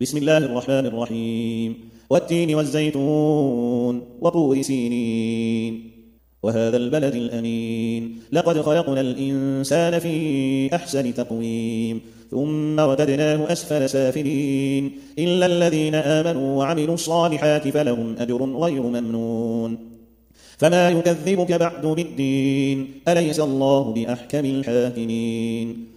بسم الله الرحمن الرحيم والتين والزيتون وطور سينين وهذا البلد الأمين لقد خلقنا الإنسان في أحسن تقويم ثم رددناه أسفل سافلين إلا الذين آمنوا وعملوا الصالحات فلهم أجر غير ممنون فما يكذبك بعد بالدين أليس الله بأحكم الحاكمين